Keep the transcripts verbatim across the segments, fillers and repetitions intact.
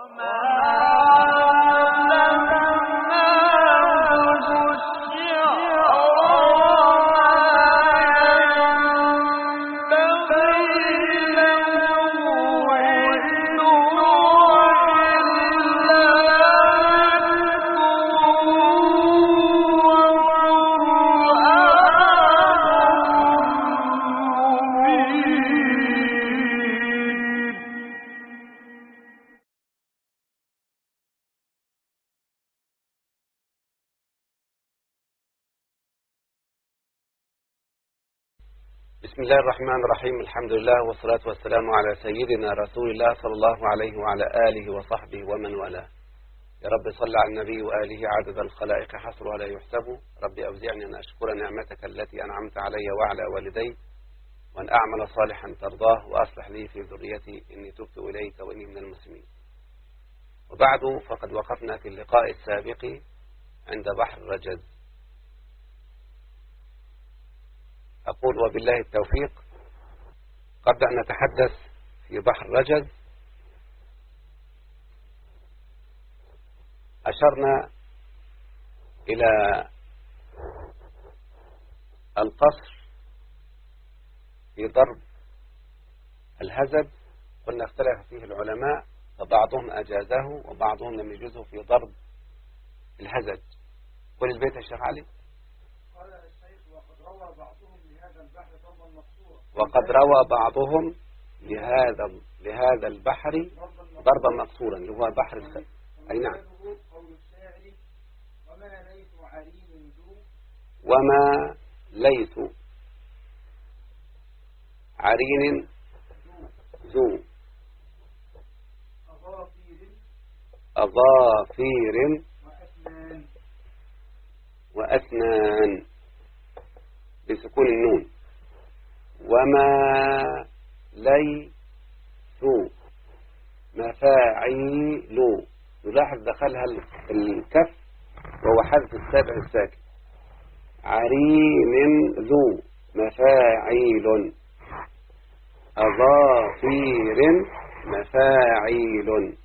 بسم الله الرحمن الرحيم. الحمد لله والصلاة والسلام على سيدنا رسول الله صلى الله عليه وعلى آله وصحبه ومن والاه. يا رب صل على النبي وآله عدد الخلائق حصرها لا يحسب. رب أوزعني أن أشكر نعمتك التي أنعمت علي وعلى والدي، وأن أعمل صالحا ترضاه، وأصلح لي في ذريتي إني تبت إليك وإني من المسلمين. وبعد، فقد وقفنا في اللقاء السابق عند بحر رجز. أقول وبالله التوفيق. قبل أن نتحدث في بحر رجز أشرنا إلى القصر في ضرب الهزج. قلنا اختلف فيه العلماء، فبعضهم أجازه وبعضهم لم يجوزه في ضرب الهزج. قل البيت يا شيخ علي. قال الشيخ: وقد روى بعضهم لهذا البحر ضربا مقصورا. وقد روى بعضهم لهذا لهذا البحر ضربا مقصورا، اللي هو بحر الخ... أي نعم. قول الشاعر: وما ليث عرين ذو وما ليث عرين ذو أظافير أظافير وأسنان وأسنان بسكون النون. وما ليث مفاعيل، نلاحظ دخلها الكف وهو حذف السابع الساكن. عرين ذو مفاعيل أظافير مفاعيل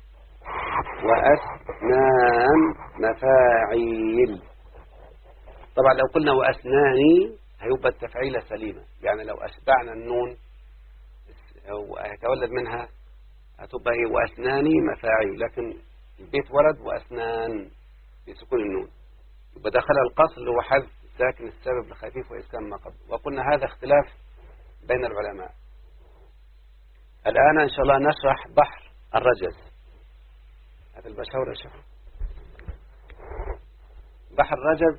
وأسنان مفاعيل. طبعا لو قلنا وأسناني هيبقى التفعيلة سليمة، يعني لو أشبعنا النون وهيتولد منها هتبقى هي وأسناني مفاعيل، لكن البيت ورد وأسنان بسكون النون، يبقى دخل القصر اللي هو حذف ساكن السبب الخفيف وإسكان ما قبل. وقلنا هذا اختلاف بين العلماء. الآن إن شاء الله نشرح بحر الرجز. هذا البشاور يا شيخ. بحر الرجز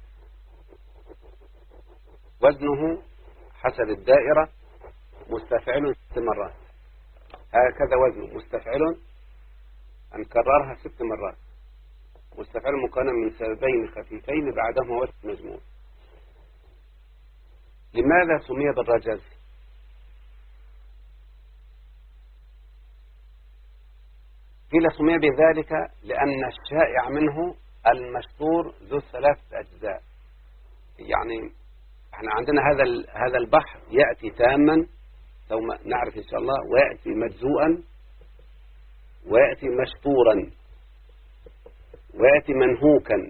وزنه حسب الدائرة مستفعل ست مرات، هكذا وزنه مستفعل، هنكررها ست مرات. مستفعل مكون من سببين خفيفين بعدهما وزن مجموع. لماذا سمي بالرجز؟ قيل سمي بذلك لأن الشائع منه المشطور ذو ثلاثة أجزاء. يعني احنا عندنا هذا هذا البحر يأتي تاما ثم نعرف إن شاء الله، ويأتي مجزوءا، ويأتي مشطورا، ويأتي منهوكا.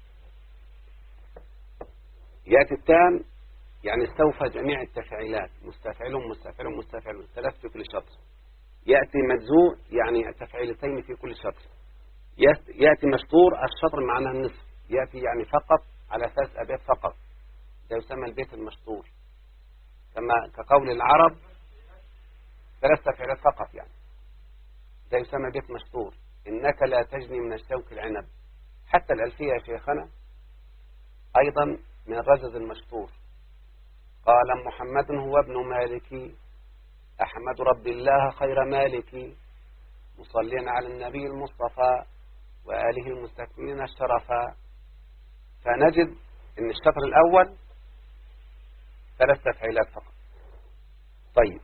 يأتي التام يعني استوفى جميع التفعيلات، مستفعل مستفعل مستفعل ثلاث في كل شطر. يأتي مجزوء يعني تفعيلتين في كل شطر. يأتي مشطور الشطر معناه النصف، يأتي يعني فقط على ثلاث أبيات فقط، ده يسمى البيت المشطور. كما كقول العرب ثلاث تفعيلات فقط، يعني ده يسمى بيت مشطور. إنك لا تجني من الشوك العنب. حتى الألفية يا شيخنا أيضا من الرجز المشطور. قال محمد هو ابن مالك أحمد رب الله خير مالك مصليا على النبي المصطفى وآله المستكملين الشرفا. فنجد إن الشطر الأول ثلاث تفعيلات فقط. طيب،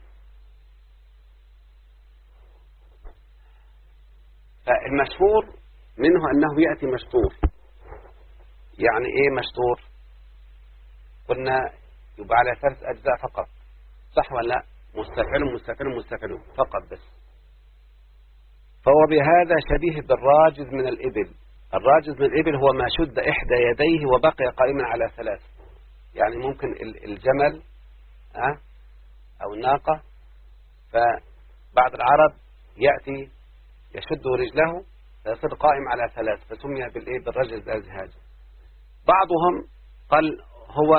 فالمشهور منه أنه يأتي مشطور. يعني إيه مشطور؟ قلنا يبقى على ثلاث أجزاء فقط، صح ولا لا؟ مستفعل مستفعل مستفعل فقط بس. فهو بهذا شبيه بالراجز من الإبل. الراجز من الإبل هو ما شد إحدى يديه وبقي قائما على ثلاث. يعني ممكن الجمل أه أو الناقة، فبعض العرب يأتي يشد رجله فيصير قائم على ثلاث، فسمي بالإيه بالرجز الأزهاج. بعضهم قال هو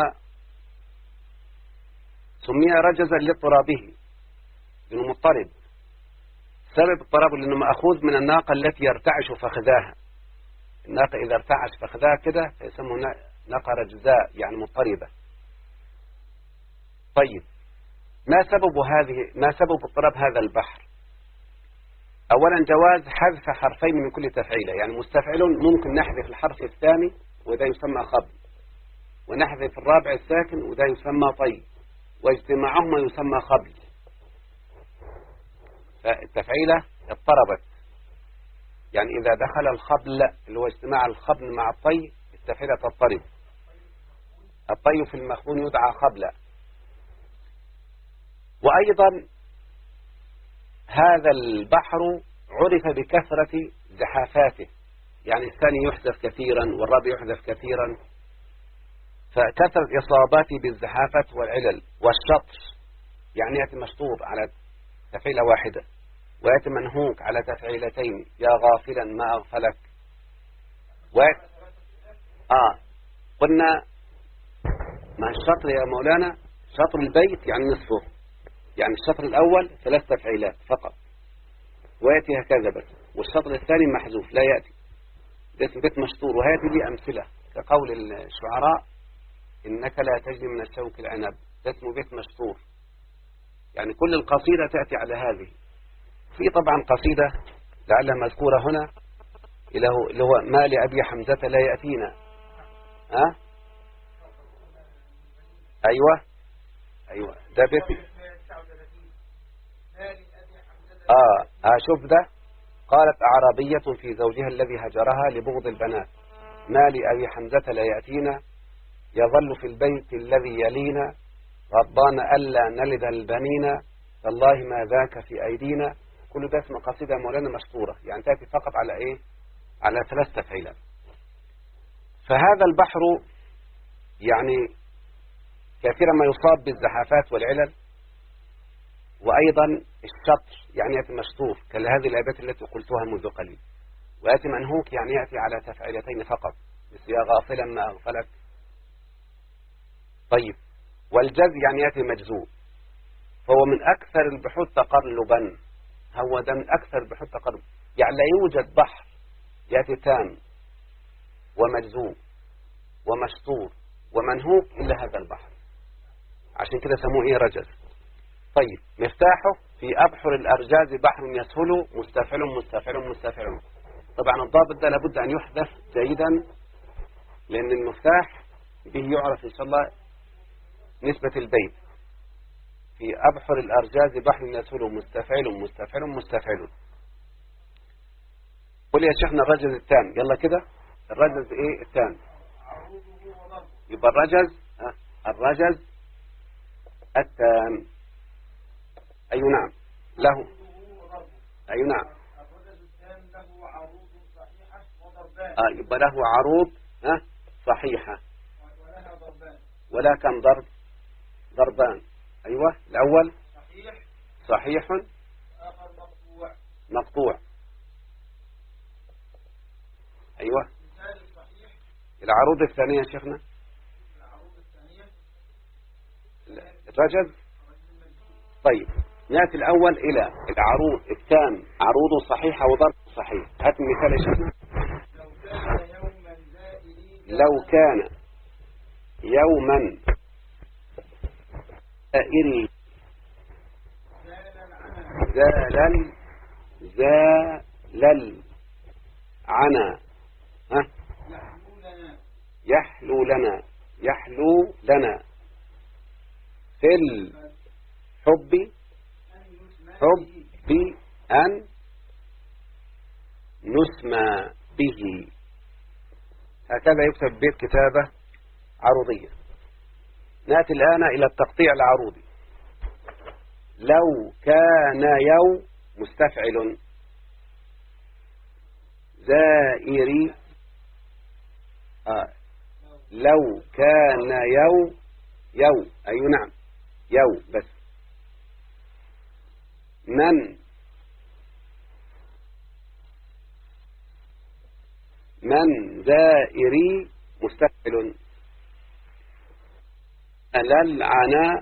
سمي رجزا لاضطرابه لأنه مضطرب. سبب اضطرابه لأنه مأخوذ من الناقة التي يرتعش فخذاها. الناقة إذا ارتعش فخذاها كده فيسمونه ناقة رجزاء يعني مضطربة. طيب ما سبب هذه ما سبب اضطراب هذا البحر؟ أولا جواز حذف حرفين من كل تفعيلة. يعني مستفعل ممكن نحذف الحرف الثاني وده يسمى خبل، ونحذف الرابع الساكن وده يسمى طي، واجتماعهما يسمى خبل. فالتفعيلة اضطربت، يعني إذا دخل الخبل اللي هو اجتماع الخبل مع الطي التفعيلة تضطرب. الطي في المخبون يدعى خبلا. وأيضا هذا البحر عرف بكثرة زحافاته، يعني الثاني يحذف كثيرا والرابع يحذف كثيرا، فكثرة إصاباته بالزحافة والعلل. والشطر يعني يأتي مشطوب على تفعيلة واحدة، ويأتي منهوك على تفعيلتين، يا غافلا ما أغفلك. و... آه قلنا ما الشطر يا مولانا؟ شطر البيت يعني نصفه، يعني الشطر الأول ثلاث تفعيلات فقط ويأتي هكذا بس، والشطر الثاني محذوف لا يأتي. ده اسم بيت مشطور. وهذه لي أمثلة كقول الشعراء إنك لا تجري من الشوك العنب، ده اسمه بيت مشطور. يعني كل القصيدة تأتي على هذه. في طبعا قصيدة لعلها مذكورة هنا اللي هو ما لأبي حمزة لا يأتينا. ها أه؟ أيوة أيوة ده بيت آه أشوف ده. قالت أعرابية في زوجها الذي هجرها لبغض البنات ما لأبي حمزة لا يأتينا يظل في البيت الذي يلينا غضبان ألا نلد البنين والله ما ذاك في أيدينا. كل ده اسم قصيدة مولانا مشطورة، يعني تأتي فقط على إيه؟ على ثلاث تفعيلات. فهذا البحر يعني كثيرا ما يصاب بالزحافات والعلل. وأيضا الشطر يعني يأتي مشطور كهذه الآيات التي قلتها منذ قليل، ويأتي منهوك يعني يأتي على تفعيلتين فقط مثل يا غافلا ما أغفلك. طيب والجز يعني يأتي مجزوء، فهو من أكثر البحوث تقرلبا. هو ده من أكثر البحوث تقرلبا، يعني لا يوجد بحر يأتي تام ومجزوء ومشطور ومنهوك إلا هذا البحر، عشان كده سموه إيه رجز. طيب مفتاحه في أبحر الأرجاز بحر يسهل مستفعل مستفعل مستفعل. طبعا الضابط ده لابد أن يحذف جيدا لأن المفتاح به يعرف إن شاء الله نسبة البيت. في أبحر الأرجاز بحر يسهل مستفعل مستفعل مستفعل. قل يا شيخنا الرجز التام، يلا كده الرجز إيه التام؟ يبقى الرجز ها الرجز التام. أي نعم له أي نعم آه يبقى له عروض ها صحيحة ولا كم ضرب ضربان. أيوة الأول صحيح صحيح آخر مقطوع مقطوع. أيوة العروض الثانية يا شيخنا العروض الثانية الرجز. طيب نأتي الأول إلى العروض التام عروض صحيحة وضرب صحيح. هات مثال يا شيخنا. لو كان يوما زائري زالل زالل عنا ها يحلو لنا يحلو لنا في الحب حب أن نسمى به. هكذا يكتب بيت كتابة عروضية. نأتي الآن إلى التقطيع العروضي. لو كان يو مستفعل زائري آه لو كان يو يو أي نعم يو بس من من زائري مستفعل للعناء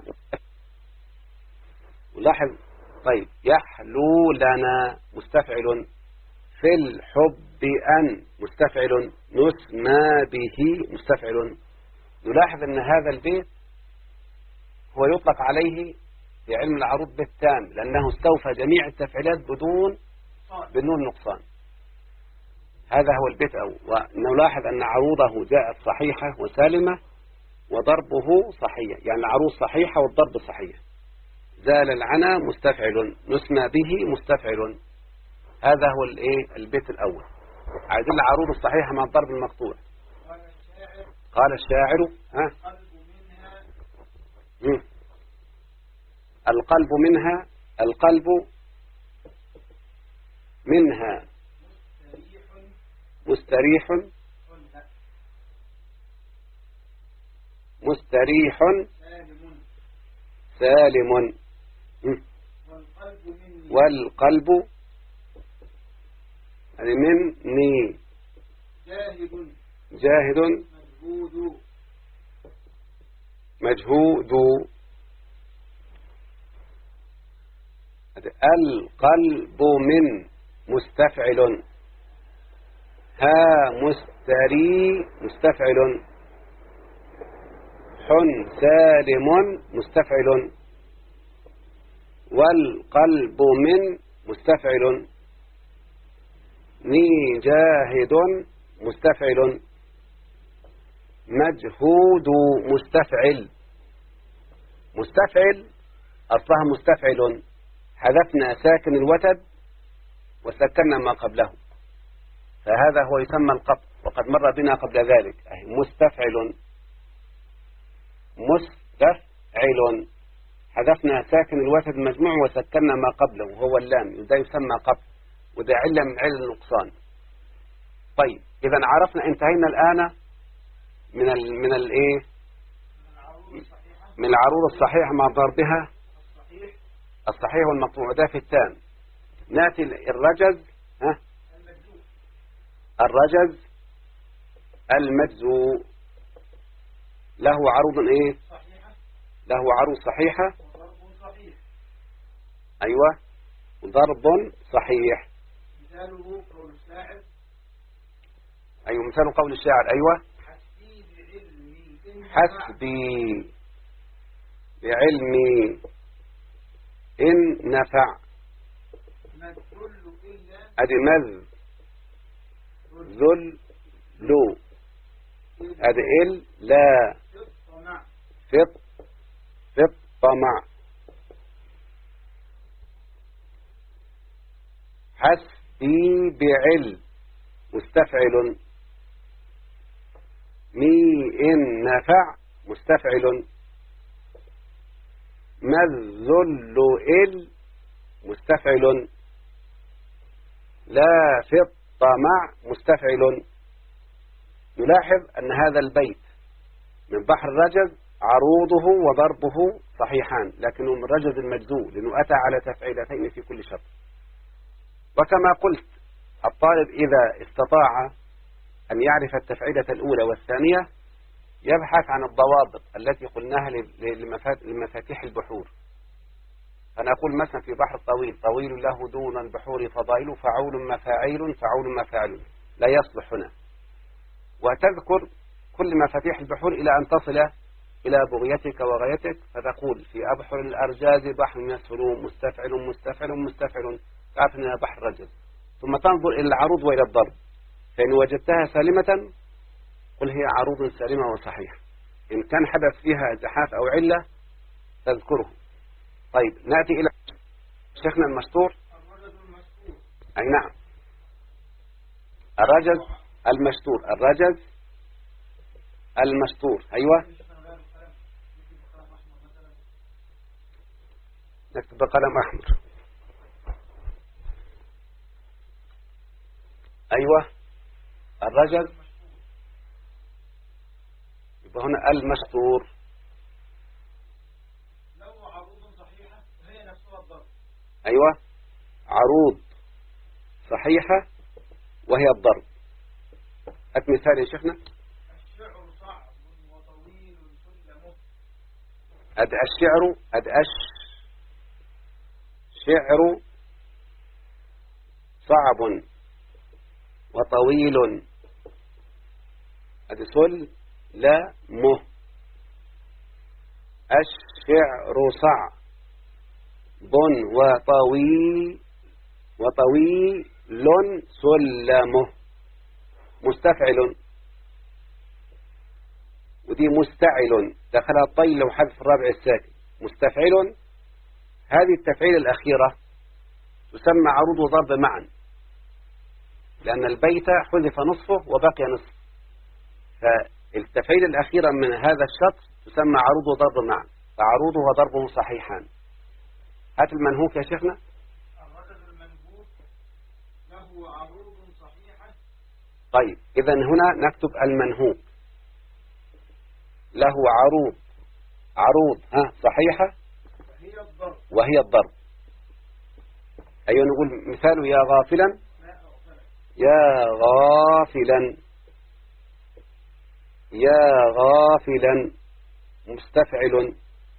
ولاحظ طيب يحلو لنا مستفعل في الحب أن مستفعل نسمى به مستفعل. نلاحظ أن هذا البيت هو يطلق عليه في علم العروض بالتام لأنه استوفى جميع التفعيلات بدون بدون نقصان. هذا هو البيت أول. ونلاحظ أن عروضه جاءت صحيحة وسالمة وضربه صحيح، يعني العروض صحيحة والضرب صحيح. زال العنا مستفعل نسمى به مستفعل. هذا هو الايه البيت الأول. عايزين العروض الصحيحة مع الضرب المقطوع. قال الشاعر ها مم. القلب منها القلب منها مستريح مستريح سالم والقلب مني جاهد جاهد مجهود مجهود. القلب من مستفعل ها مستري مستفعل حن سالم مستفعل والقلب من مستفعل ني جاهد مستفعل مجهود مستفعل. مستفعل أصلها مستفعل حذفنا ساكن الوتد وسكننا ما قبله فهذا هو يسمى القطع وقد مر بنا قبل ذلك. أي مستفعل مستفعل حذفنا ساكن الوتد مجموع وسكننا ما قبله وهو اللام ده يسمى قطع وده علة من علل النقصان. طيب إذا عرفنا انتهينا الآن من ال من الايه من العروض الصحيحة مع ضربها الصحيح والمقطوع ده في التام. ناتي الرجز ها الرجز المجزوء له عروض ايه له عروض صحيحة ايوه وضرب صحيح. مثاله قول الشاعر ايوه مثال قول الشاعر ايوه حسبي بعلمي إن حسبي بعلمي إن نفع أدي مذ ذل لو أدي إل لا فط فط طمع. حسبي بعلم مستفعل مي إن نفع مستفعل مذل إل مستفعل لا في الطمع مستفعل. نلاحظ أن هذا البيت من بحر الرجز عروضه وضربه صحيحان لكنه من رجز المجزوء لأنه أتى على تفعيلتين في كل شرط. وكما قلت الطالب إذا استطاع أن يعرف التفعيلة الأولى والثانية يبحث عن الضوابط التي قلناها لمفاتيح البحور. فنقول مثلا في بحر طويل طويل له دون البحور فضائل فعول مفاعيل فعول مفاعل لا يصلح هنا. وتذكر كل مفاتيح البحور إلى أن تصل إلى بغيتك وغايتك فتقول في أبحر الأرجاز بحر يسهل مستفعل مستفعل مستفعل تعرف أنها بحر رجز. ثم تنظر إلى العروض وإلى الضرب فإن وجدتها سالمة قل هي عروض سالمة وصحيحة. إن كان حدث فيها زحاف أو علة تذكره. طيب نأتي إلى شيخنا المستور. أي نعم الرجز المستور الرجز المستور أيوة نكتب بقلم أحمر أيوة الرجز يبقى هنا المشطور. له عروض صحيحة وهي نفسها الضرب. أيوة، عروض صحيحة وهي الضرب. هات مثال يا شيخنا. الشعر صعب وطويل سلمه. أد الشعر أد أش شعر صعب وطويل أد سل لا مه. الشعر صعب وطويل وطويل سلمه. مستفعل، ودي مستعل دخلها الطيل لو حذف الرابع الساكن. مستفعل، هذه التفعيل الأخيرة تسمى عروض وضرب معا، لأن البيت حذف نصفه وبقي نصف، فالتفعيل الأخيرة من هذا الشطر تسمى عروض وضرب معا، فعروضه وضربه صحيحان. هات المنهوك يا شيخنا. الرجز المنهوك له عروض صحيحة. طيب إذا هنا نكتب المنهوك له عروض عروض ها صحيحة وهي الضرب. وهي الضرب. أيوة، نقول مثال يا غافلا. يا غافلا يا غافلا مستفعل.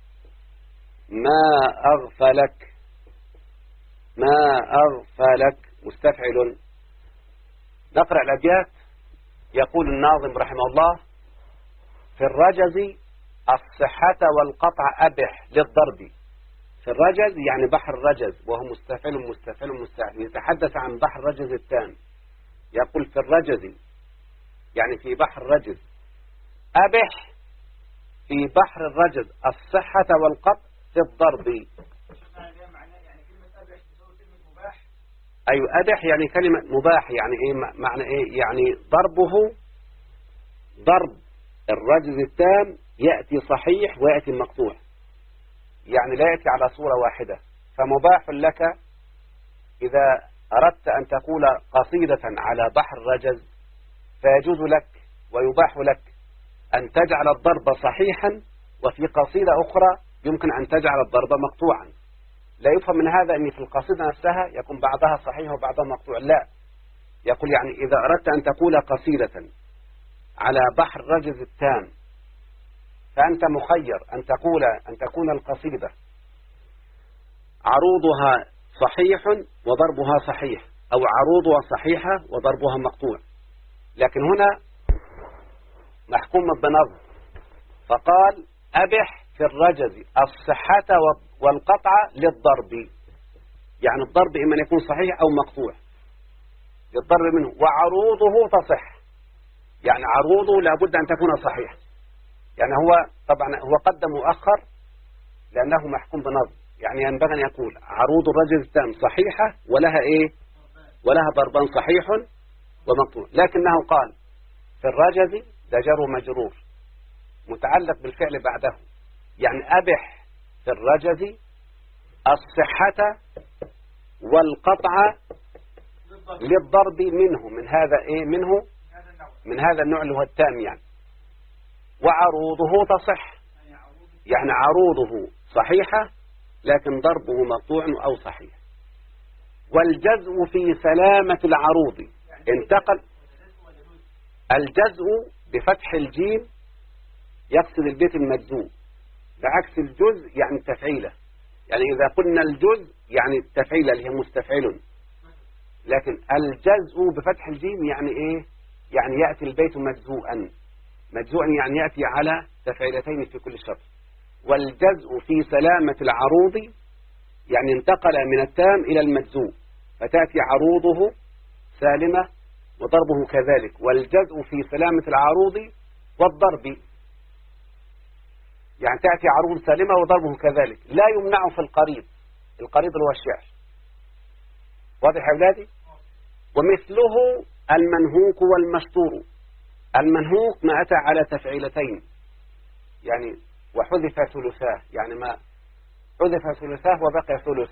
ما أغفلك ما أغفلك مستفعل. نقرأ الأبيات. يقول الناظم رحمه الله: في الرجز الصحة والقطع أبح للضرب. في الرجز يعني بحر الرجز، وهو مستفعل مستفعل مستفعل، يتحدث عن بحر الرجز التام. يقول في الرجز يعني في بحر الرجز، أبح في بحر الرجز الصحة والقطع في الضرب. يعني كلمة أبح تساوي كلمة مباح. أيوة، أبح يعني كلمة مباح. يعني إيه معنى إيه؟ يعني ضربه ضرب الرجز التام يأتي صحيح ويأتي مقطوع، يعني لا يأتي على صورة واحدة. فمباح لك إذا أردت أن تقول قصيدة على بحر الرجز، فيجوز لك ويباح لك أن تجعل الضرب صحيحا، وفي قصيدة أخرى يمكن أن تجعل الضرب مقطوعا. لا يفهم من هذا أن في القصيدة نفسها يكون بعضها صحيح وبعضها مقطوع، لا. يقول يعني إذا أردت أن تقول قصيدة على بحر الرجز التام، فأنت مخير أن تقول أن تكون القصيدة عروضها صحيح وضربها صحيح، أو عروضها صحيحة وضربها مقطوع. لكن هنا محكوم بنظم، فقال أبح في الرجز الصحة والقطع للضرب، يعني الضرب إما يكون صحيح أو مقطوع للضرب منه. وعروضه تصح، يعني عروضه لابد أن تكون صحيحة. يعني هو طبعا هو قدم مؤخر لأنه محكوم بنظم، يعني ينبغي أن يقول عروض الرجز التام صحيحة ولها إيه؟ ولها ضربان صحيح ومقطوع. لكنه قال في الرجز ده جر مجرور متعلق بالفعل بعده، يعني أبح في الرجز الصحة والقطع للضرب منه، من هذا إيه؟ منه من هذا النوع اللي هو التام يعني. وعروضه تصح، يعني عروضه صحيحة لكن ضربه مقطوع أو صحيح. والجزء في سلامة العروض انتقل. الجزء بفتح الجيم يقصد البيت المجزوم، بعكس الجزء يعني التفعيلة. يعني إذا قلنا الجزء يعني التفعيلة اللي هي مستفعل، لكن الجزء بفتح الجيم يعني إيه؟ يعني يأتي البيت مجزوءا. مجزوءا يعني يأتي على تفعيلتين في كل شطر. والجزء في سلامة العروض يعني انتقل من التام إلى المجزوء، فتأتي عروضه سالمة وضربه كذلك. والجزء في سلامة العروض والضرب يعني تأتي عروض سالمة وضربه كذلك. لا يمنع في القريب، القريب هو الشعر. واضح يا أولادي؟ ومثله المنهوك والمشطور. المنهوك ما أتى على تفعيلتين، يعني وحذف ثلثاه، يعني ما حذف ثلثاه وبقي ثلث،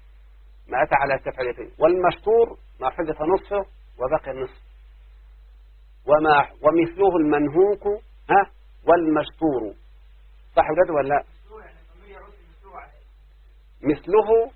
ما أتى على تفعيلتين. والمشطور ما حذف نصفه وبقي النصف. وما ومثله المنهوك ها والمشطور. صح كده ولا لا؟ مثله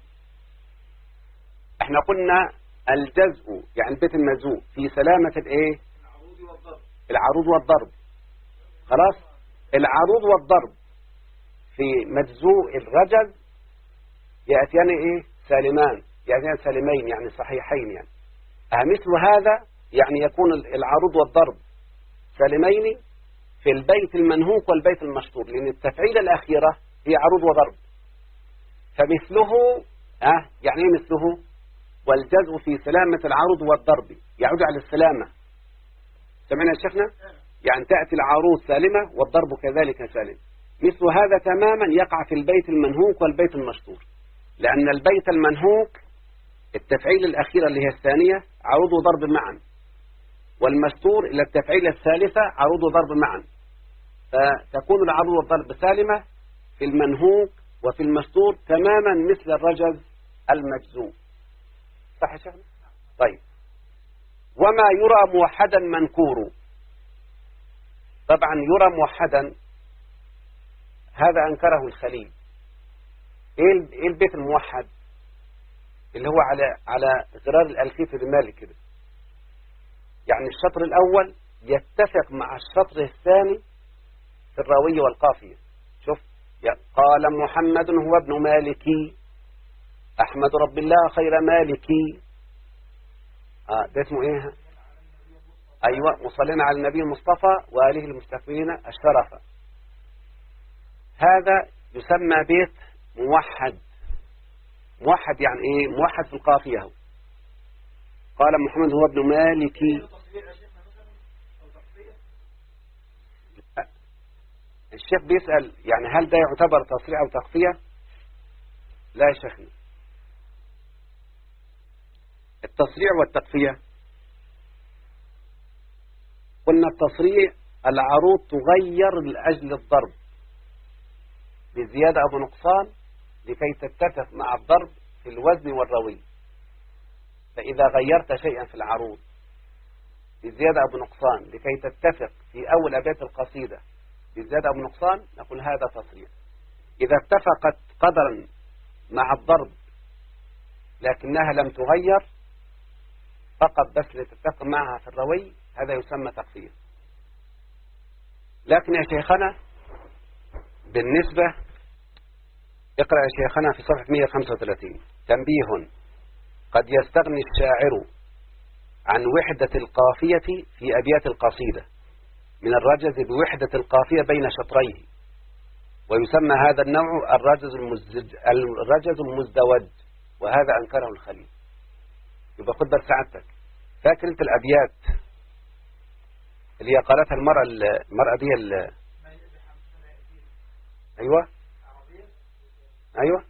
احنا قلنا الجزء يعني البيت المجزوء في سلامة الايه؟ العروض والضرب. خلاص، العروض والضرب في مجزوء الرجز يأتيان ايه؟ سالمان، يأتيان سالمين يعني صحيحين يعني. اه مثل هذا يعني يكون العروض والضرب سالمين في البيت المنهوك والبيت المشطور، لأن التفعيلة الأخيرة هي عروض وضرب. فمثله اه يعني ايه مثله؟ والجزء في سلامة العروض والضرب يعود على السلامة. سمعنا يا شيخنا؟ يعني تأتي العروض سالمة والضرب كذلك سالم. مثل هذا تماما يقع في البيت المنهوك والبيت المشطور، لأن البيت المنهوك التفعيل الأخيرة اللي هي الثانية عروض وضرب معا، والمشطور إلى التفعيلة الثالثة عروض وضرب معا، فتكون العروض والضرب سالمة في المنهوك وفي المشطور تماما مثل الرجز المجزوم. صح يا شيخنا؟ طيب، وما يرى موحدا منكور. طبعا يرى موحدا هذا أنكره الخليل. ايه البيت الموحد؟ اللي هو على على غرار الألفية المالي كده، يعني الشطر الأول يتفق مع الشطر الثاني في الراوية والقافية. شوف، قال محمد هو ابن مالكي أحمد رب الله خير مالكي. آه ده اسمه ايه؟ أيوة، مصلين على النبي المصطفى وآله المستكبرين الشرف. هذا يسمى بيت موحد. موحد يعني ايه؟ موحد في القافية. قال محمد هو ابن مالكي. الشيخ بيسأل يعني هل ده يعتبر تصريع أو تقفية؟ لا يا شيخنا، التصريع والتقفية قلنا التصريع العروض تغير لأجل الضرب بزيادة أو نقصان لكي تتفق مع الضرب في الوزن والروي. فإذا غيرت شيئا في العروض بزيادة أو نقصان لكي تتفق في أول أبيات القصيدة بزيادة أو نقصان نقول هذا تصريع. إذا اتفقت قدرا مع الضرب لكنها لم تغير فقط بس لتتفق معها في الروي هذا يسمى تقفية. لكن يا شيخنا بالنسبة اقرأ يا شيخنا في صفحة مئة وخمسة وثلاثين تنبيه: قد يستغني الشاعر عن وحدة القافية في أبيات القصيدة من الرجز بوحدة القافية بين شطريه، ويسمى هذا النوع الرجز المزدوج, الرجز المزدوج، وهذا أنكره الخليل. يبقى خد بال سعادتك، فاكر انت الأبيات اللي هي قالتها المرأة المرأة دي ال... أيوة أيوة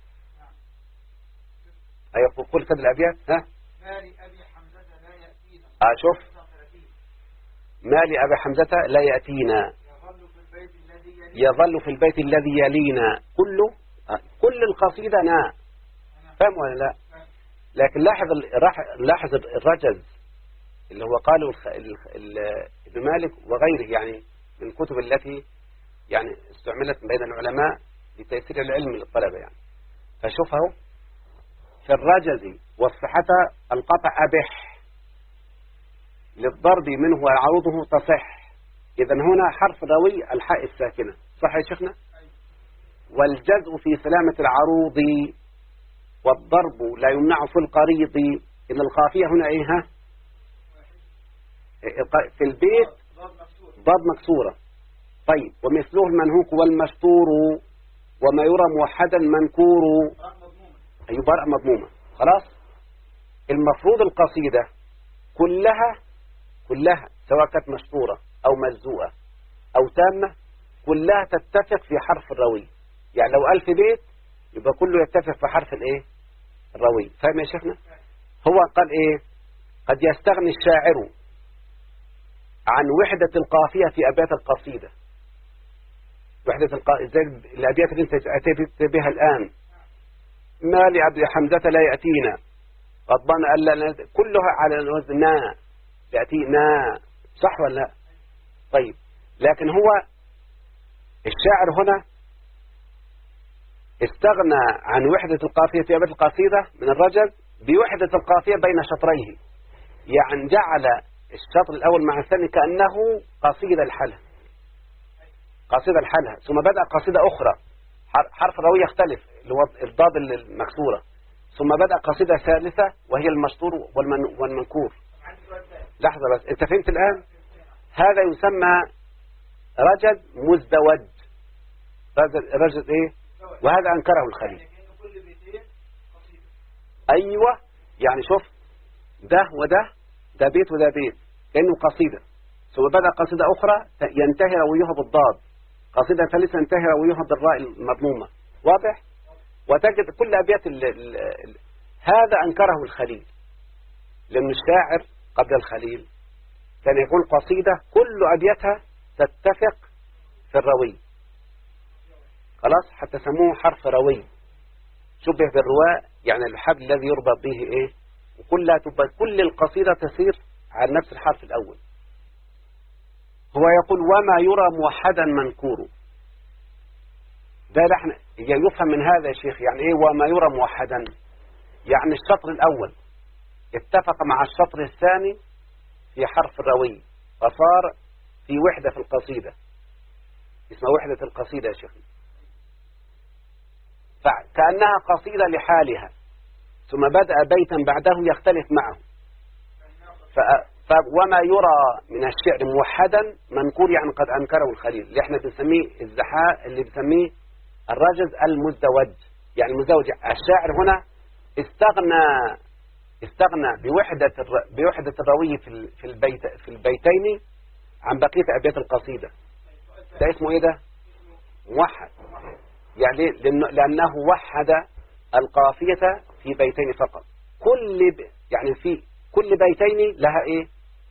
أيوة قول كده الأبيات. ها مالي أبي حمزة لا يأتينا. آه شوف، مالي أبي حمزة لا يأتينا، يظل في البيت الذي يلينا، يظل في البيت الذي يلينا كله. آه. كل القصيدة نا، فاهم ولا لا؟ لكن لاحظ لاحظ الرجز اللي هو قاله ابن مالك وغيره يعني من الكتب التي يعني استعملت بين العلماء لتيسير العلم للطلبة يعني. فشوفه في الرجز والصحة القطع أبح للضرب منه وعروضه تصح. إذا هنا حرف روي الحاء الساكنة. صح يا شيخنا؟ والجزء في سلامة العروض والضرب لا يمنع في القريض. إن القافية هنا إيه؟ ها في البيت ضاد مكسورة. طيب، ومثله المنهوك والمستور وما يرى موحدا منكور أي براء مضمومة. خلاص، المفروض القصيدة كلها كلها سواء كانت مستورة أو مجزوءة أو تامة كلها تتفق في حرف الروي. يعني لو ألف بيت يبقى كله يتفق في حرف الايه؟ الروي. فاهم يا شيخنا؟ هو قال ايه؟ قد يستغني الشاعر عن وحدة القافية في أبيات القصيدة. وحدة القافية زي الأبيات اللي انت أتيت بها الآن، ما لأبي حمزة لا يأتينا غضبان ألا كلها على الوزن نا يأتينا صح ولا لا؟ طيب لكن هو الشاعر هنا استغنى عن وحدة القافية في أبيات القصيدة من الرجل بوحدة القافية بين شطريه، يعني جعل الشطر الأول مع الثاني كأنه قصيدة لحالها، قصيدة لحالها، ثم بدأ قصيدة أخرى حرف الراوي يختلف اللي هو الضاد المكسورة، ثم بدأ قصيدة ثالثة وهي المشطور والمن والمنكور. لحظة بس، أنت فهمت الآن؟ هذا يسمى رجل مزدوج، رجل, رجل إيه؟ وهذا أنكره الخليل. أيوة، يعني شوف ده وده، ده بيت وده بيت كأنه قصيدة، ثم بدأ قصيدة أخرى ينتهي رويها بالضاد، قصيدة ثالثة ينتهي رويها بالراء المضمومة. واضح؟ وتجد كل أبيات ال ال ال هذا أنكره الخليل، لأن الشاعر قبل الخليل كان يقول قصيدة كل أبياتها تتفق في الروي، خلاص، حتى سموه حرف روي، شبه بالرواء، يعني الحبل الذي يربط به إيه، وكلها تبقى كل القصيدة تسير على نفس الحرف الأول. هو يقول وما يرى موحدا منكور، ده لحن يفهم من هذا يا شيخ. يعني ايه وما يرى موحدا؟ يعني الشطر الأول اتفق مع الشطر الثاني في حرف الروي فصار في وحدة في القصيدة، اسمها وحدة القصيدة يا شيخ، فكأنها قصيدة لحالها، ثم بدأ بيتا بعده يختلف معه. ف... ف... وما يرى من الشعر موحدا منكور، يعني قد أنكره الخليل، اللي احنا بنسميه الزحاء، اللي بنسميه الرجز المزدوج، يعني المزدوج. الشاعر هنا استغنى استغنى بوحدة الر... بوحدة الروي في ال... في البيت في البيتين عن بقية أبيات القصيدة. ده اسمه ايه ده؟ موحد، يعني لأنه, لأنه وحد القافية في بيتين فقط. كل ب... يعني في كل بيتين لها ايه؟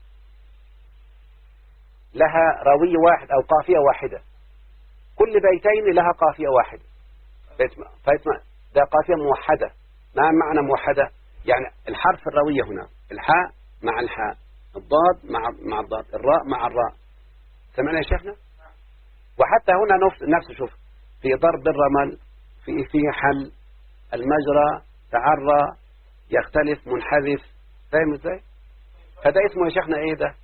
لها روي واحد او قافية واحدة، كل بيتين لها قافية واحدة، فاسمع فاسمع ده قافية موحدة. ما معنى موحدة؟ يعني الحرف الروية هنا الحاء مع الحاء، الضاد مع مع الضاد، الراء مع الراء. سمعنا يا شيخنا؟ وحتى هنا نفس نفس شوف، في ضرب الرمل، في في حل المجرى، تعرى، يختلف، منحذف، فاهم ازاي؟ فده اسمه يا شيخنا ايه ده؟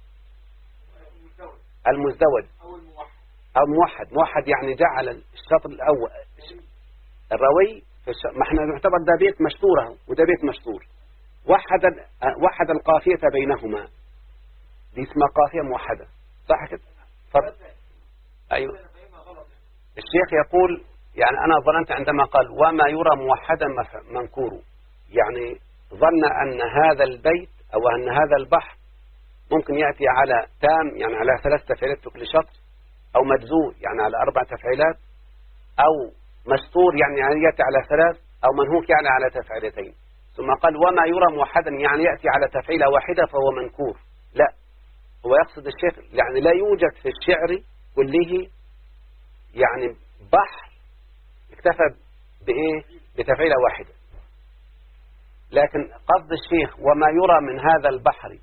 المزدوج او موحد. موحد يعني جعل الشطر الاول الروي في الش... ما احنا نعتبر ده بيت مشطور وده بيت مشطور، وحد وحد القافية بينهما، دي اسمها قافية موحدة، صح كده؟ فرد. ايوه الشيخ يقول يعني انا ظننت عندما قال وما يرى موحدا منكور، يعني ظن أن هذا البيت أو أن هذا البحر ممكن يأتي على تام، يعني على ثلاث تفعيلات في كل شطر، أو مجزور يعني على أربع تفعيلات، أو مستور يعني يأتي على ثلاث، أو منهوك يعني على تفعيلتين. ثم قال وما يرى موحدا يعني يأتي على تفعيلة واحدة فهو منكور. لا، هو يقصد الشيخ يعني لا يوجد في الشعر كله يعني بحر اكتفى بإيه؟ بتفعيلة واحدة، لكن قصد الشيخ وما يرى من هذا البحر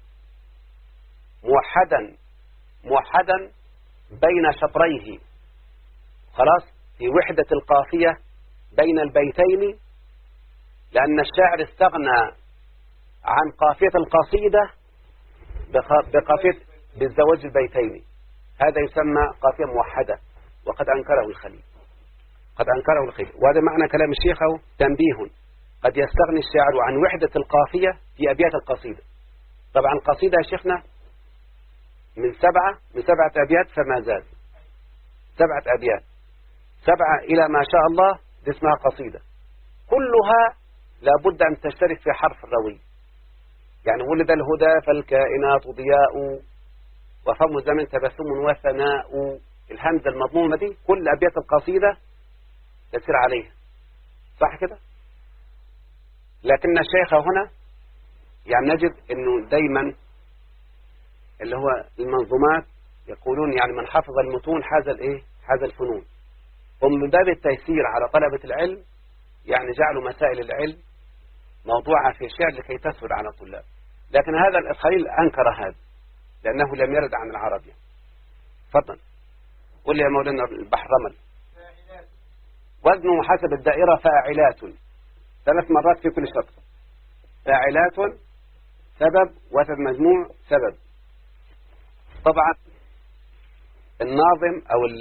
موحدا موحدا بين شطريه، خلاص، في وحدة القافية بين البيتين، لأن الشاعر استغنى عن قافية القصيدة بقافية بالزواج البيتين، هذا يسمى قافية موحدة، وقد أنكره الخليل، قد أنكره الخليل. وهذا معنى كلام الشيخ تنبيه، قد يستغني الشاعر عن وحدة القافية في أبيات القصيدة. طبعا القصيدة يا شيخنا من سبعة من سبعة أبيات فما زاد، سبعة أبيات، سبعة إلى ما شاء الله دي اسمها قصيدة، كلها لابد أن تشترك في حرف الروي. يعني ولد الهدى فالكائنات ضياء، وفم الزمن تبسم وثناء، الهمزة المضمومة دي كل أبيات القصيدة تسير عليها، صح كده؟ لكن الشيخ هنا يعني نجد أنه دايما اللي هو المنظومات يقولون يعني من حفظ المتون حاز الايه حاز الفنون، ومن باب التيسير على طلبة العلم يعني جعلوا مسائل العلم موضوعة في الشعر لكي تسهل على الطلاب. لكن هذا الخليل أنكر هذا، لأنه لم يرد عن العرب يعني. فضل قل لي يا مولانا البحر رمل. فاعلات. وزنه حسب الدائرة فاعلات، ثلاث مرات في كل شطر. فاعلات سبب، وسب مجموع سبب. طبعا الناظم أو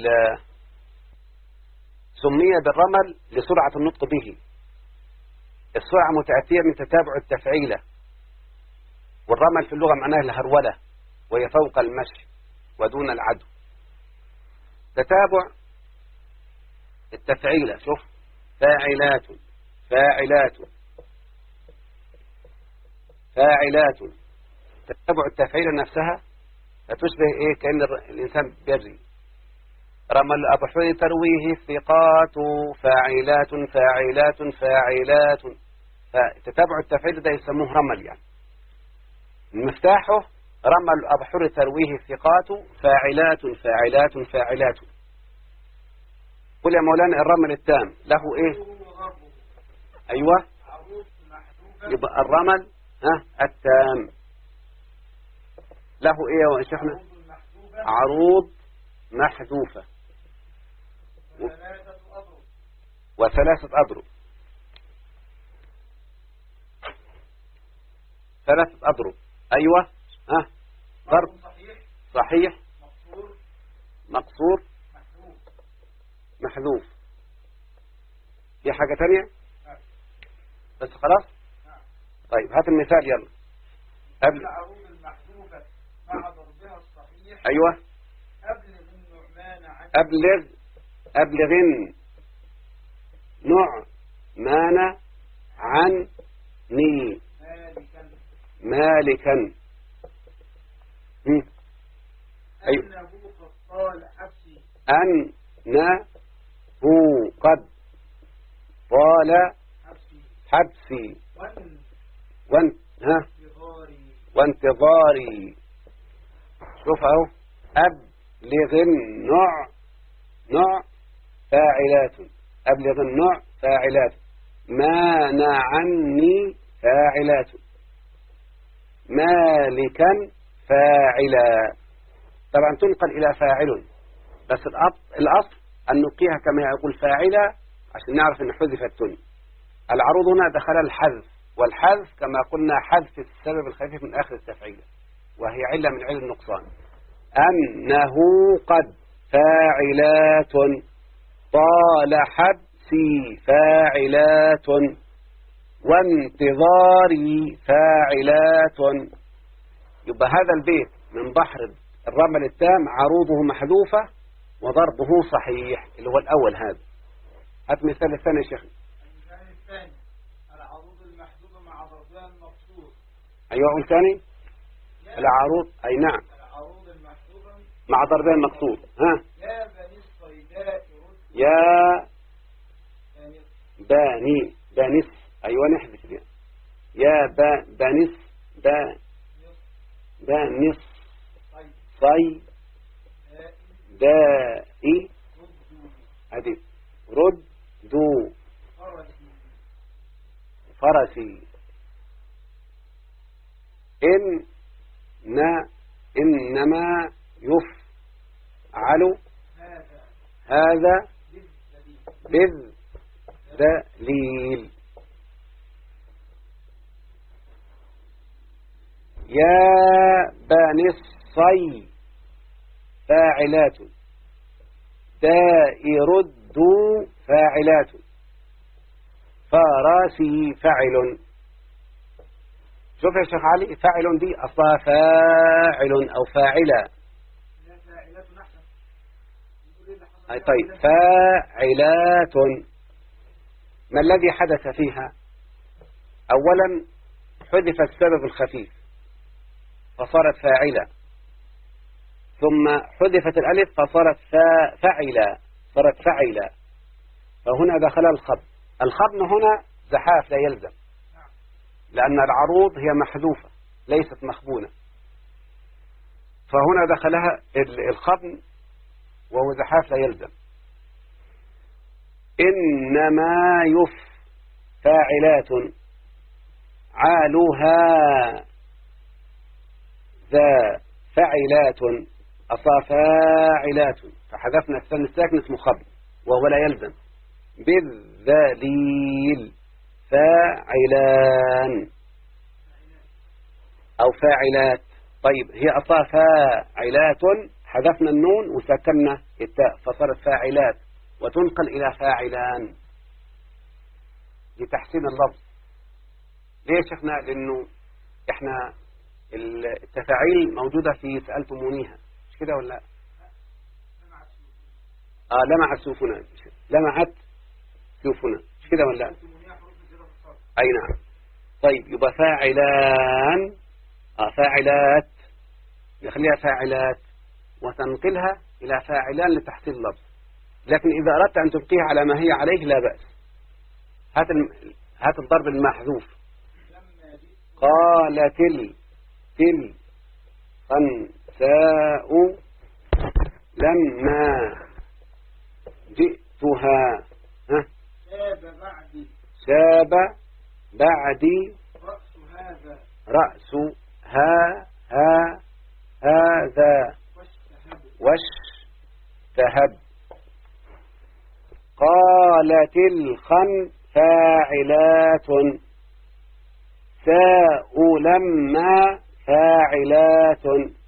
سمي بالرمل لسرعة النطق به، السرعة متأتية من تتابع التفعيلة، والرمل في اللغة معناه الهرولة، وهي فوق المشي ودون العدو. تتابع التفعيلة، شوف فاعلات فاعلات فاعلات، تتابع التفعيلة نفسها فتشبه إيه؟ كأن الإنسان بيجري. رمى الأبحر ترويه الثقات فاعلات فاعلات فاعلات، فتتابع التفعيل ده يسموه رمل يعني. مفتاحه رمى الأبحر ترويه الثقات فاعلات فاعلات فاعلات. قل يا مولانا الرمل التام له ايه؟ ايوه، يبقى الرمل ها التام له ايه يا شيخنا؟ عروض محذوفة وثلاثة أضرب. ثلاثة أضرب أيوة. ها ضرب صحيح مقصور محذوف. في حاجة تانية بس خلاص؟ طيب هات المثال يلا. قبل العروض المحذوفة مع ضربها الصحيح. أيوة. أبلغ النعمان عن أبلغ أبلغ نعمان عن ني مالكا مالكا. أيوة. أنه قد طال حبسي أنه قد طال حبسي حبسي وان وان ها بغاري وانتظاري. شوف اهو أبلغ النوع نوع فاعلات، أبلغ النوع فاعلات، مانعني فاعلات، مالكا فاعلا. طبعا تنقل إلى فاعل، بس الأصل أن نقيها كما يقول فاعلة عشان نعرف أن حذفت تن. العروض هنا دخل الحذف، والحذف كما قلنا حذف السبب الخفيف من آخر التفعيلة، وهي علة من علل النقصان. أنه قد فاعلات طال حبسي فاعلات وانتظاري فاعلات. يبقى هذا البيت من بحر الرمل التام عروضه محذوفة وضربه صحيح اللي هو الأول. هذا هات مثال الثاني يا شيخ. المثال الثاني العروض المحذوفة مع ضربها المقصور. أيوة قول ثاني. العروض أي نعم العروض المحذوفة مع ضربها المقصور. ها يا بني الصيداء رد يا بني بنس. أيوة نحذف دي. يا با بنس با بنس صي دائي هذه ردوا فرسي. إن نا إنما يفعل هذا بالدليل. يا بني الصي فاعلات دائر الدو فاعلات فراسي فاعل. شوف يا شيخ علي فاعل دي أصلا فاعل أو فاعلة. أي طيب فاعلات ما الذي حدث فيها؟ أولا حذف السبب الخفيف فصارت فاعلة، ثم حذفت الألف فصارت فاعلة صارت فاعلة، فهنا دخل الخض. الخضم هنا زحاف لا يلزم، لأن العروض هي محذوفة ليست مخبونة، فهنا دخلها الخضم وهو زحاف لا يلزم. إنما يف فاعلات عالها ذا فاعلات، أصى فاعلات، فحذفنا الثاني الساكن اسمه خبر وهو لا يلزم. بالذليل فاعلان أو فاعلات. طيب هي أصى فاعلات، حذفنا النون وسكننا التاء فصارت فاعلات، وتنقل إلى فاعلان لتحسين اللفظ. ليه شيخنا؟ لأنه إحنا التفاعيل موجودة في سألتمونيها، مش كده ولا لا؟ آه لمعت سيوفنا، لمعت سيوفنا، مش كده ولا لا؟ أي نعم. طيب يبقى فاعلان، آه فاعلات، نخليها فاعلات وتنقلها إلى فاعلان لتحسين اللفظ. لكن إذا أردت أن تبقيها على ما هي عليه لا بأس. هات الم... هات الضرب المحذوف. قالت ال تل خنساء لما جئتها. ها؟ شاب بعدي شاب بعدي رأس هذا رأس ها ها هذا واشتهب واشتهب. قالت الخن فاعلات ساء لما فاعلات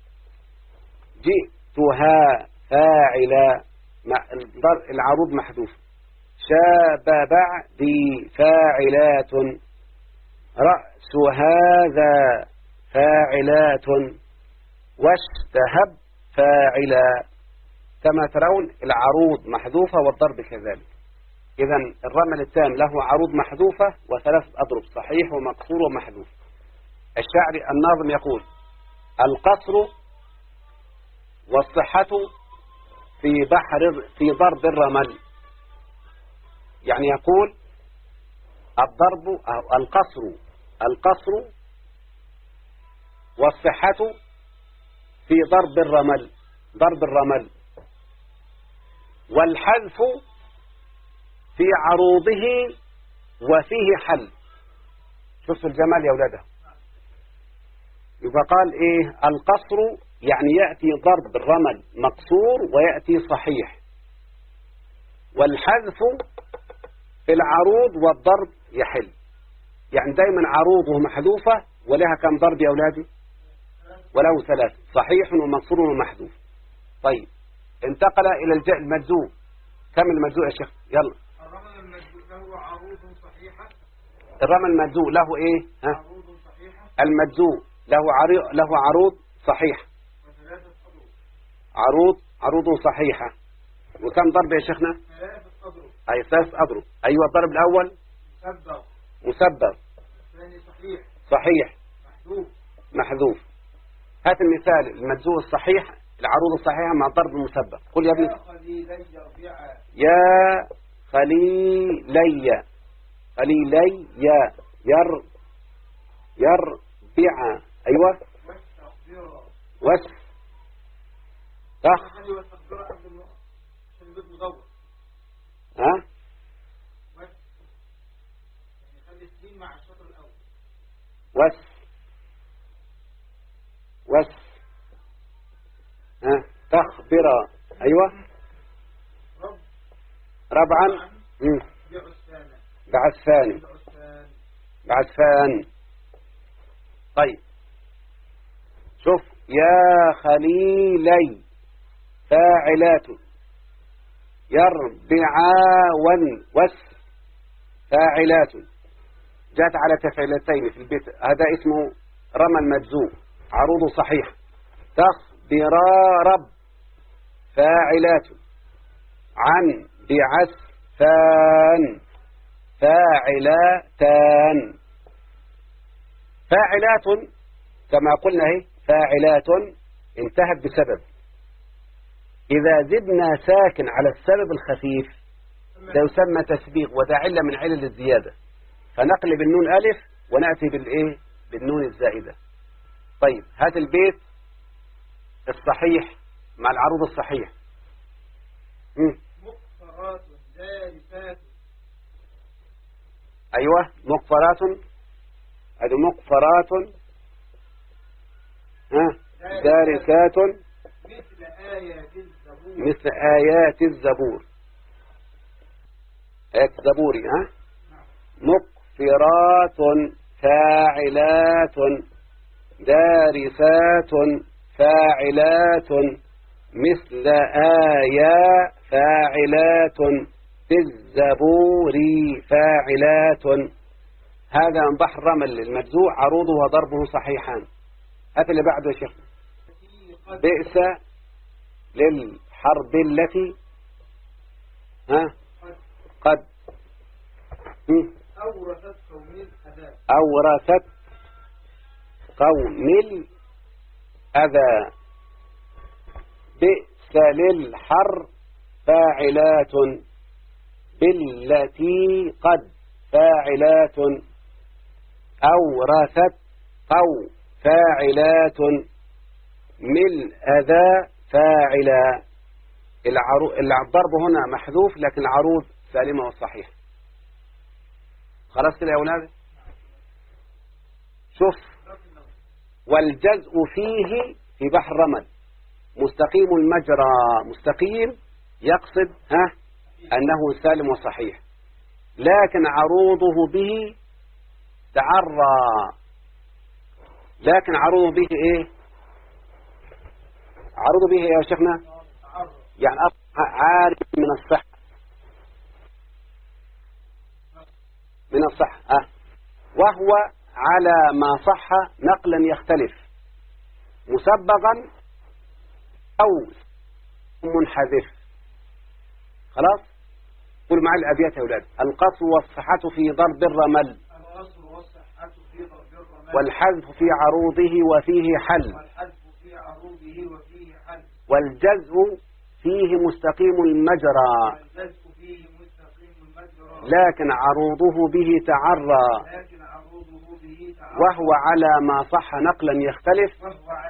جئتها فاعلا، العروض محذوف. شاب بعدي فاعلات رأس هذا فاعلات واشتهب فاعلا. كما ترون العروض محذوفة والضرب كذلك. إذا الرمل التام له عروض محذوفة وثلاث أضرب، صحيح ومقصور ومحذوف. الشاعر الناظم يقول: القصر والصحة في بحر في ضرب الرمل. يعني يقول الضرب القصر القصر والصحة في ضرب الرمل ضرب الرمل والحذف في عروضه وفيه حل. شوفوا الجمال يا أولاده. يبقى قال إيه؟ القصر يعني يأتي ضرب الرمل مقصور ويأتي صحيح، والحذف في العروض والضرب يحل. يعني دايما عروضه محذوفة ولها كم ضرب يا أولادي؟ وله ثلاث، صحيح ومقصور ومحذوف. طيب انتقل إلى الجاء المجزوم. كم المجزوم يا شيخ؟ يلا. الرمل المجزوم له عروض صحيحة. الرمل المجزوم له ايه؟ ها؟ عروض صحيحة. المجزوم له عروض له عروض صحيحة. وثلاثة أضرب. عروض عروض صحيحة. وكم ضرب يا شيخنا؟ ثلاثة أضرب. أي ثلاث أضرب. أيوة الضرب الأول مسبب. مسبب. الثاني صحيح. صحيح. محذوف. محذوف. هات المثال المجزوم الصحيح، العروض الصحيحة مع الضرب المسبب. قل يا ابني. يا خليلي يربعا. يا خليلي خليلي يا ير يربع. أيوة. واستغفر. وس تخ. خلي واستغفر قبل النقط عشان البيت مدور. ها؟ وس يعني خلي السين مع الشطر الأول. وس وس ها تخبر. أيوة. رب. ربعا. مم. بعسفان. بعسفان. بعسفان. بعسفان. طيب شوف يا خليلي فاعلات يربعاون وس فاعلات. جاءت على تفعيلتين في البيت، هذا اسمه رمى المجزوم عروض صحيح. تخبرا رب فاعلات عن بعسفان فاعلاتان. فاعلات كما قلنا هي فاعلات انتهت بسبب. إذا زدنا ساكن على السبب الخفيف ده يسمى تسبيغ، وده علة من علل الزيادة، فنقلب النون ألف ونأتي بالإيه؟ بالنون الزائدة. طيب هات البيت الصحيح مع العروض الصحيح. مقفرات دارسات. أيوة مقفرات. هذه مقفرات ها دارسات مثل آيات الزبور مثل آيات الزبور. آيات الزبور ها مقفرات فاعلات دارسات فاعلات مثل آية فاعلات في الزبور فاعلات. هذا من بحر الرمل المجزوع عروضه وضربه صحيحان. هات اللي بعده يا شيخ. بئس للحرب التي ها قد أورثت قوم الأذى أورثت قوم الأذى. بئس للحر فاعلات بالتي قد فاعلات أورثت أو فاعلات من أذى فاعلا. الضرب هنا محذوف لكن العروض سالمة والصحيح. خلاص كده يا أولاد. شوف والجزء فيه في بحر رمل مستقيم المجرى. مستقيم يقصد ها أنه سالم وصحيح، لكن عروضه به تعرى. لكن عروضه به ايه؟ عروضه به يا شيخنا يعني عارف من الصحة من الصحة أه. وهو على ما صح نقلا يختلف مسبغا أو منحذف. خلاص قول معي الأبيات يا أولاد. القصر والصحة في ضرب الرمل والحذف في عروضه وفيه حل والجزء فيه مستقيم المجرى لكن عروضه به تعرى وهو على ما صح نقلا يختلف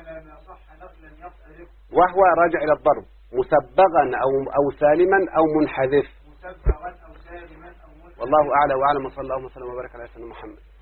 وهو راجع إلى الضرب مسبغا أو, أو سالما أو منحذف. والله أعلى وأعلم. وصلى الله وسلم وبارك على سيدنا محمد.